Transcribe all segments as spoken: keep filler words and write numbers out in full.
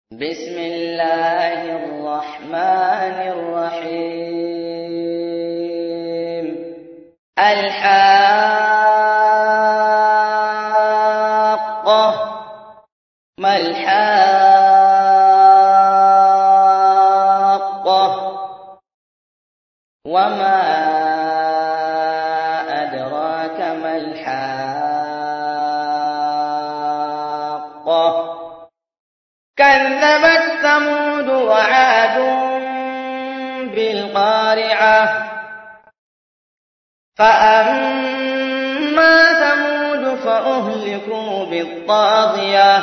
بسم الله الرحمن الرحيم. الحاقة. ما الحاقة؟ وما أدراك ما الحاقة؟ كذبت ثمود وعاد بالقارعة. فأما ثمود فأهلكوا بالطاغية،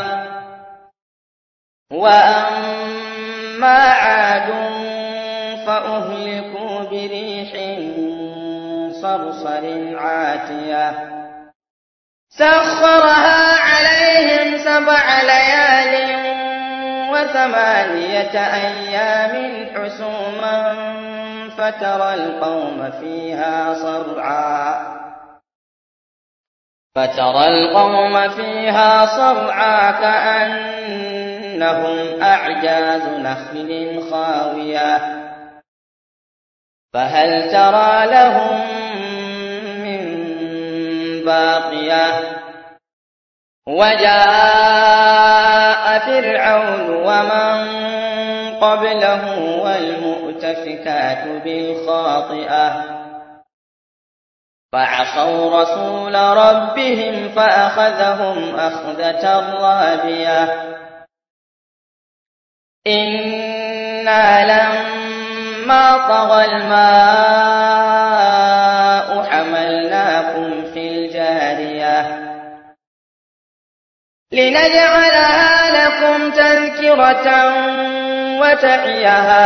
وأما عاد فأهلكوا بريح صرصر عاتية سخرها عليهم سبع ليال وثمانية أيام حسوما فترى القوم فيها صرعا فترى القوم فيها صرعا كأنهم أعجاز نخل خاوية فهل ترى لهم من باقية؟ وجاء فرعون ومن قبله والمؤتفكات بالخاطئة فعصوا رسول ربهم فأخذهم أخذة رابية. إنا لما طغى الماء حملناكم في الجارية لنجعلها لكم تذكرة وتعيها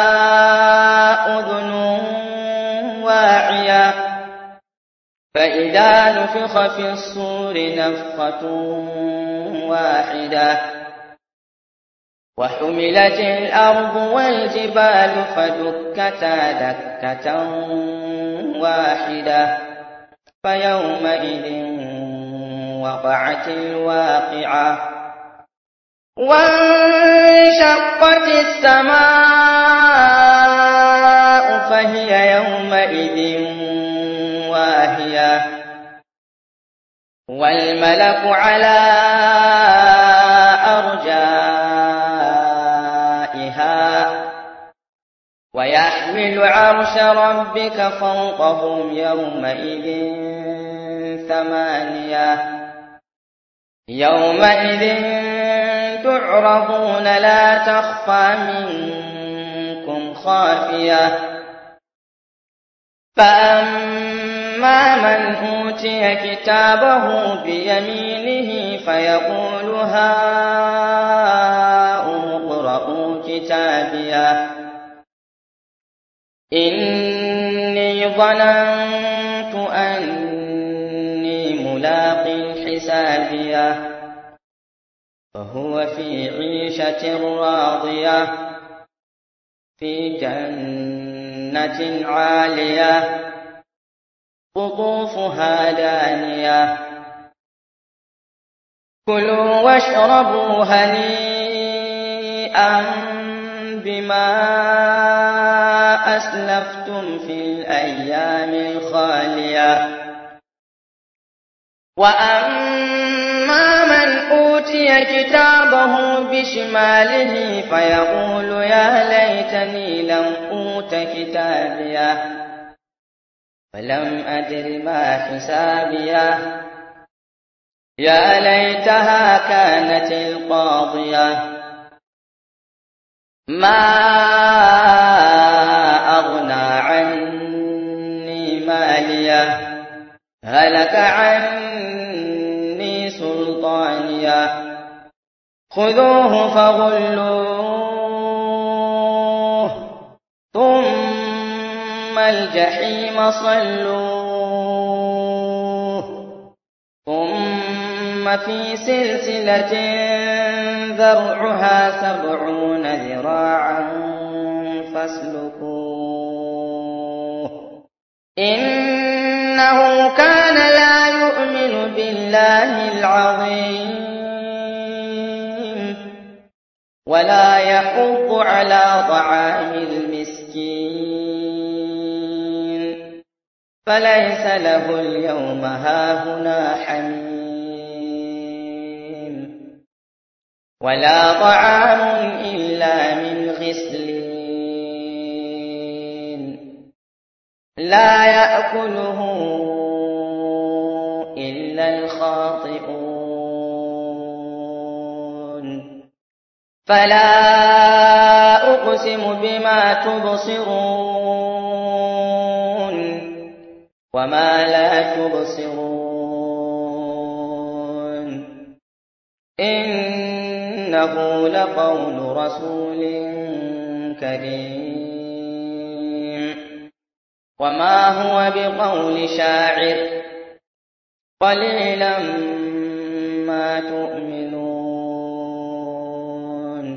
أذن واعية. فإذا نفخ في الصور نفخة واحدة وحملت الأرض والجبال فدكتا دكة واحدة فيومئذ وقعت الواقعة. وانشقت السماء فهي يومئذ واهية والملك على أرجائها ويحمل عرش ربك فوقهم يومئذ ثمانية. يومئذ تعرضون لا تخفى منكم خافية. فأما من أوتي كتابه بيمينه فيقول هاؤم اقرءوا كتابيه إني ظننت أني ملاق حسابيه فهو في عيشة راضية في جنة عالية قطوفها دانية. كلوا واشربوا هنيئا بما أسلفتم في الأيام الخالية. وأما من أوتي كتابه بشماله فيقول يا ليتني لم أوت كتابيه فلم أدر ما حسابيه يا ليتها كانت القاضية ما أغنى عني ماليه هلك عني سلطانيه خذوه فغلوه ثم الجحيم صلوه ثم في سلسلة ذرعها سبعون ذراعا فاسلكوه إنه كان لا يؤمن بالله العظيم ولا يحض على طعام المسكين فليس له اليوم هاهنا حميم ولا طعام إلا من غسلين لا يأكله إلا الخاطئون فلا أقسم بما تبصرون وما لا تبصرون إنه لقول رسول كريم وما هو بقول شاعر قليلا ما تؤمنون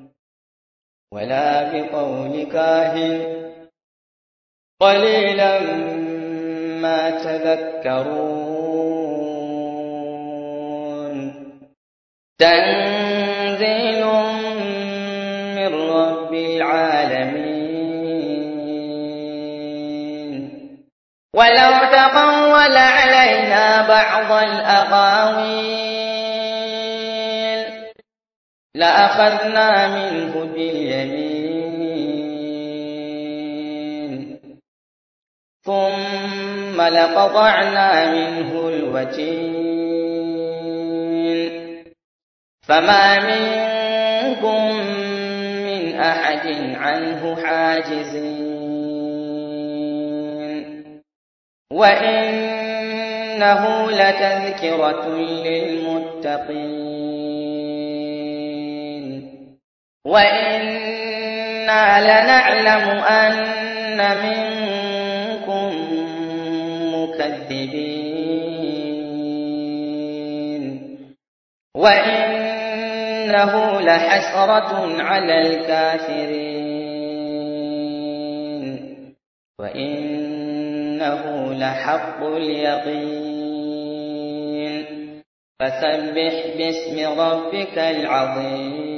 ولا بقول كاهن قليلا ما تذكرون تنزيل من رب العالمين ولو تقول علينا بعض الأقاويل لأخذنا منه باليمين ثم لقطعنا منه الوتين فما منكم من أحد عنه حاجزين وإنه لتذكرة للمتقين وإنا لنعلم أن منكم مكذبين وإنه لحسرة على الكافرين وإنه لحق اليقين فسبح باسم ربك العظيم